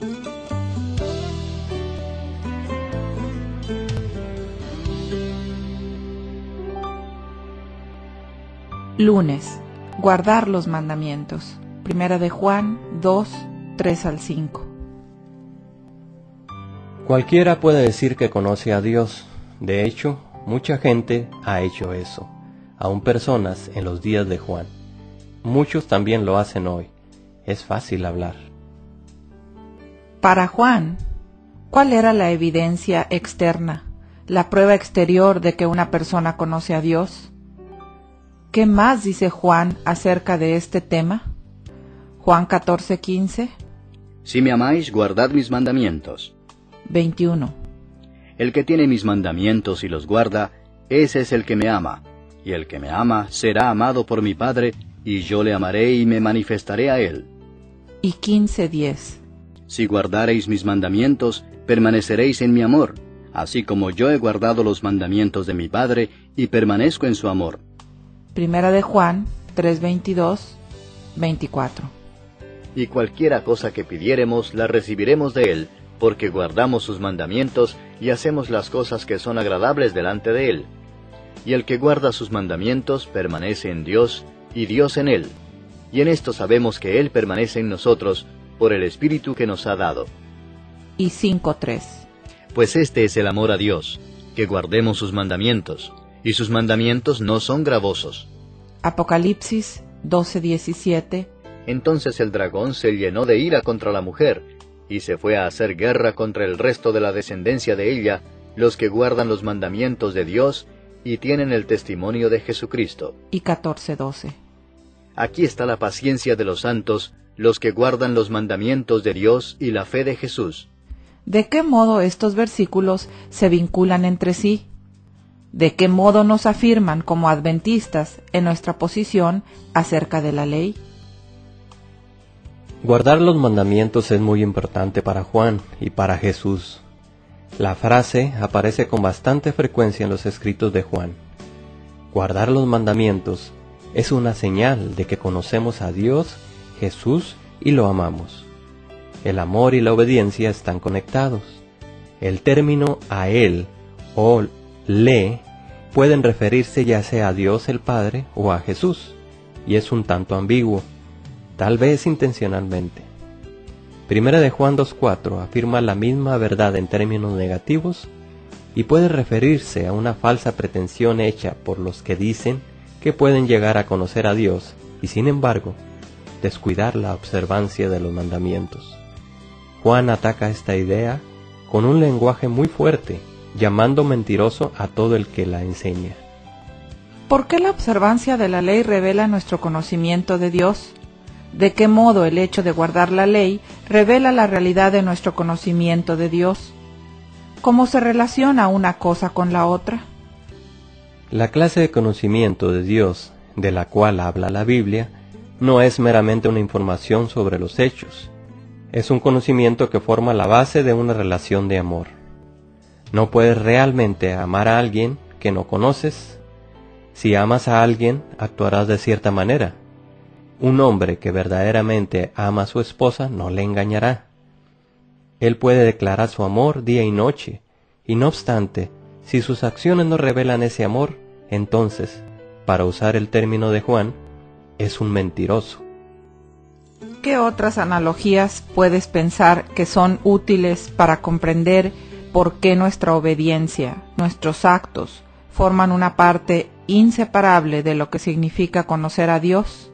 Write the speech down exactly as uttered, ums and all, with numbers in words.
Lunes. Guardar los mandamientos. Primera de Juan dos, tres al cinco. Cualquiera puede decir que conoce a Dios. De hecho, mucha gente ha hecho eso, aun personas en los días de Juan. Muchos también lo hacen hoy. Es fácil hablar. Para Juan, ¿cuál era la evidencia externa, la prueba exterior de que una persona conoce a Dios? ¿Qué más dice Juan acerca de este tema? Juan catorce, quince. Si me amáis, guardad mis mandamientos. veintiuno. El que tiene mis mandamientos y los guarda, ese es el que me ama. Y el que me ama será amado por mi Padre, y yo le amaré y me manifestaré a él. Y quince, diez. Si guardareis mis mandamientos, permaneceréis en mi amor, así como yo he guardado los mandamientos de mi Padre, y permanezco en su amor. Primera de Juan tres, veintidós, veinticuatro. Y cualquiera cosa que pidiéremos, la recibiremos de él, porque guardamos sus mandamientos, y hacemos las cosas que son agradables delante de él. Y el que guarda sus mandamientos, permanece en Dios, y Dios en él. Y en esto sabemos que él permanece en nosotros, por el Espíritu que nos ha dado. Y cinco, tres. Pues este es el amor a Dios, que guardemos sus mandamientos, y sus mandamientos no son gravosos. Apocalipsis doce, diecisiete. Entonces el dragón se llenó de ira contra la mujer, y se fue a hacer guerra contra el resto de la descendencia de ella, los que guardan los mandamientos de Dios, y tienen el testimonio de Jesucristo. Y catorce, doce. Aquí está la paciencia de los santos, los que guardan los mandamientos de Dios y la fe de Jesús. ¿De qué modo estos versículos se vinculan entre sí? ¿De qué modo nos afirman como adventistas en nuestra posición acerca de la ley? Guardar los mandamientos es muy importante para Juan y para Jesús. La frase aparece con bastante frecuencia en los escritos de Juan. Guardar los mandamientos es una señal de que conocemos a Dios, Jesús y lo amamos. El amor y la obediencia están conectados. El término a Él o le pueden referirse ya sea a Dios el Padre o a Jesús, y es un tanto ambiguo, tal vez intencionalmente. Primera de Juan dos cuatro afirma la misma verdad en términos negativos y puede referirse a una falsa pretensión hecha por los que dicen que pueden llegar a conocer a Dios y sin embargo descuidar la observancia de los mandamientos. Juan ataca esta idea con un lenguaje muy fuerte, llamando mentiroso a todo el que la enseña. ¿Por qué la observancia de la ley revela nuestro conocimiento de Dios? ¿De qué modo el hecho de guardar la ley revela la realidad de nuestro conocimiento de Dios? ¿Cómo se relaciona una cosa con la otra? La clase de conocimiento de Dios de la cual habla la Biblia no es meramente una información sobre los hechos. Es un conocimiento que forma la base de una relación de amor. No puedes realmente amar a alguien que no conoces. Si amas a alguien, actuarás de cierta manera. Un hombre que verdaderamente ama a su esposa no le engañará. Él puede declarar su amor día y noche, y no obstante, si sus acciones no revelan ese amor, entonces, para usar el término de Juan, es un mentiroso. ¿Qué otras analogías puedes pensar que son útiles para comprender por qué nuestra obediencia, nuestros actos, forman una parte inseparable de lo que significa conocer a Dios?